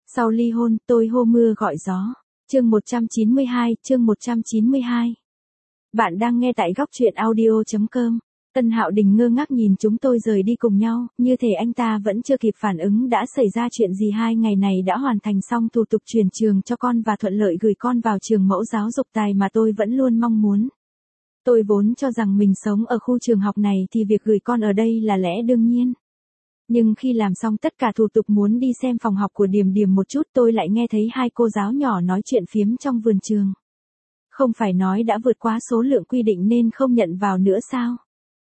Sau ly hôn, tôi hô mưa gọi gió. Chương 192. Bạn đang nghe tại góc truyện audio.com. Tân Hạo Đình ngơ ngác nhìn chúng tôi rời đi cùng nhau, như thể anh ta vẫn chưa kịp phản ứng đã xảy ra chuyện gì. 2 ngày này đã hoàn thành xong thủ tục chuyển trường cho con và thuận lợi gửi con vào trường mẫu giáo dục tài mà tôi vẫn luôn mong muốn. Tôi vốn cho rằng mình sống ở khu trường học này thì việc gửi con ở đây là lẽ đương nhiên. Nhưng khi làm xong tất cả thủ tục muốn đi xem phòng học của Điềm Điềm một chút, tôi lại nghe thấy 2 cô giáo nhỏ nói chuyện phiếm trong vườn trường. Không phải nói đã vượt quá số lượng quy định nên không nhận vào nữa sao?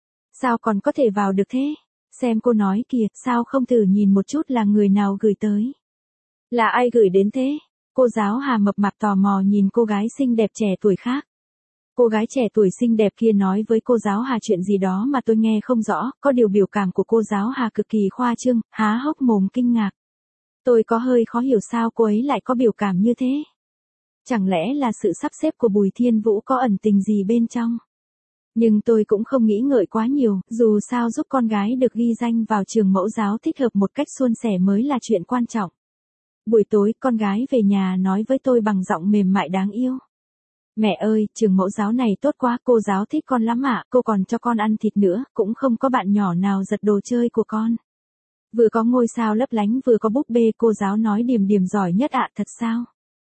Sao còn có thể vào được thế? Xem cô nói kìa, sao không thử nhìn một chút là người nào gửi tới? Là ai gửi đến thế? Cô giáo Hà mập mạp tò mò nhìn cô gái xinh đẹp trẻ tuổi khác. Cô gái trẻ tuổi xinh đẹp kia nói với cô giáo Hà chuyện gì đó mà tôi nghe không rõ, có điều biểu cảm của cô giáo Hà cực kỳ khoa trương, há hốc mồm kinh ngạc. Tôi có hơi khó hiểu sao cô ấy lại có biểu cảm như thế. Chẳng lẽ là sự sắp xếp của Bùi Thiên Vũ có ẩn tình gì bên trong? Nhưng tôi cũng không nghĩ ngợi quá nhiều, dù sao giúp con gái được ghi danh vào trường mẫu giáo thích hợp một cách suôn sẻ mới là chuyện quan trọng. Buổi tối, con gái về nhà nói với tôi bằng giọng mềm mại đáng yêu. Mẹ ơi, trường mẫu giáo này tốt quá, cô giáo thích con lắm ạ, cô còn cho con ăn thịt nữa, cũng không có bạn nhỏ nào giật đồ chơi của con. Vừa có ngôi sao lấp lánh vừa có búp bê, cô giáo nói Điềm Điềm giỏi nhất ạ, thật sao?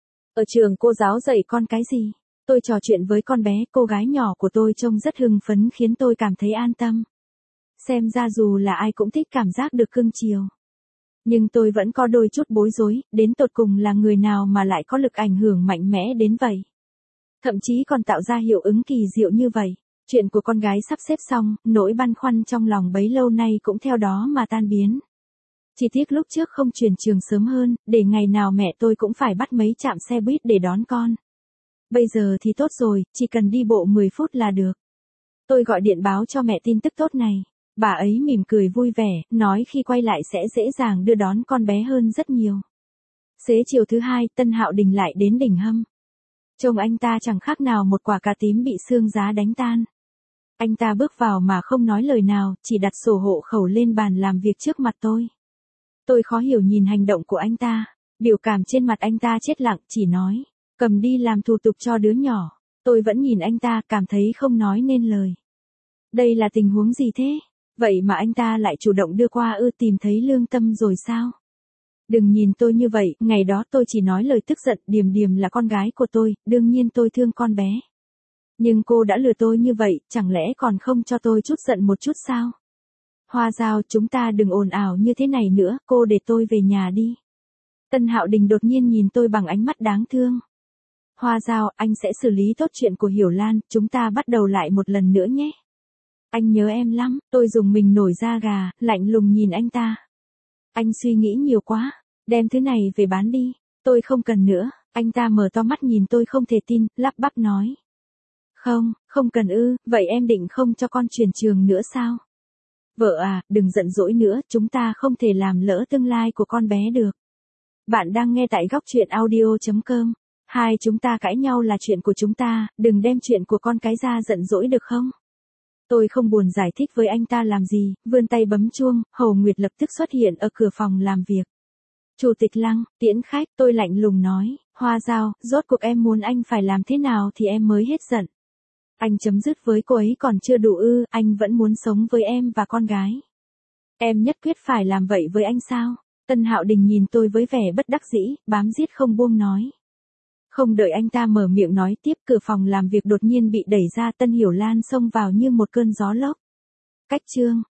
Ở trường cô giáo dạy con cái gì? Tôi trò chuyện với con bé, cô gái nhỏ của tôi trông rất hưng phấn khiến tôi cảm thấy an tâm. Xem ra dù là ai cũng thích cảm giác được cưng chiều. Nhưng tôi vẫn có đôi chút bối rối, đến tột cùng là người nào mà lại có lực ảnh hưởng mạnh mẽ đến vậy. Thậm chí còn tạo ra hiệu ứng kỳ diệu như vậy. Chuyện của con gái sắp xếp xong, nỗi băn khoăn trong lòng bấy lâu nay cũng theo đó mà tan biến. Chỉ tiếc lúc trước không chuyển trường sớm hơn, để ngày nào mẹ tôi cũng phải bắt mấy trạm xe buýt để đón con. Bây giờ thì tốt rồi, chỉ cần đi bộ 10 phút là được. Tôi gọi điện báo cho mẹ tin tức tốt này. Bà ấy mỉm cười vui vẻ, nói khi quay lại sẽ dễ dàng đưa đón con bé hơn rất nhiều. Xế chiều thứ 2, Tân Hạo Đình lại đến đỉnh hâm. Trông anh ta chẳng khác nào một quả cà tím bị sương giá đánh tan. Anh ta bước vào mà không nói lời nào, chỉ đặt sổ hộ khẩu lên bàn làm việc trước mặt tôi. Tôi khó hiểu nhìn hành động của anh ta, biểu cảm trên mặt anh ta chết lặng, chỉ nói, cầm đi làm thủ tục cho đứa nhỏ. Tôi vẫn nhìn anh ta, cảm thấy không nói nên lời. Đây là tình huống gì thế? Vậy mà anh ta lại chủ động đưa qua tìm thấy lương tâm rồi sao? Đừng nhìn tôi như vậy, ngày đó tôi chỉ nói lời tức giận, Điềm Điềm là con gái của tôi, đương nhiên tôi thương con bé. Nhưng cô đã lừa tôi như vậy, chẳng lẽ còn không cho tôi chút giận một chút sao? Hoa Giao, chúng ta đừng ồn ào như thế này nữa, cô để tôi về nhà đi. Tân Hạo Đình đột nhiên nhìn tôi bằng ánh mắt đáng thương. Hoa Giao, anh sẽ xử lý tốt chuyện của Hiểu Lan, chúng ta bắt đầu lại một lần nữa nhé. Anh nhớ em lắm, tôi dùng mình nổi da gà, lạnh lùng nhìn anh ta. Anh suy nghĩ nhiều quá, đem thứ này về bán đi, tôi không cần nữa. Anh ta mở to mắt nhìn tôi không thể tin, lắp bắp nói. Không cần vậy em định không cho con chuyển trường nữa sao? Vợ à, đừng giận dỗi nữa, chúng ta không thể làm lỡ tương lai của con bé được. Bạn đang nghe tại góc truyện audio.com. Hai chúng ta cãi nhau là chuyện của chúng ta, đừng đem chuyện của con cái ra giận dỗi được không? Tôi không buồn giải thích với anh ta làm gì, vươn tay bấm chuông, Hồ Nguyệt lập tức xuất hiện ở cửa phòng làm việc. Chủ tịch Lăng, tiễn khách, tôi lạnh lùng nói, Hoa Giao, rốt cuộc em muốn anh phải làm thế nào thì em mới hết giận. Anh chấm dứt với cô ấy còn chưa đủ anh vẫn muốn sống với em và con gái. Em nhất quyết phải làm vậy với anh sao? Tân Hạo Đình nhìn tôi với vẻ bất đắc dĩ, bám giết không buông nói. Không đợi anh ta mở miệng nói tiếp, cửa phòng làm việc đột nhiên bị đẩy ra, Tân Hiểu Lan xông vào như một cơn gió lốc. Cách chương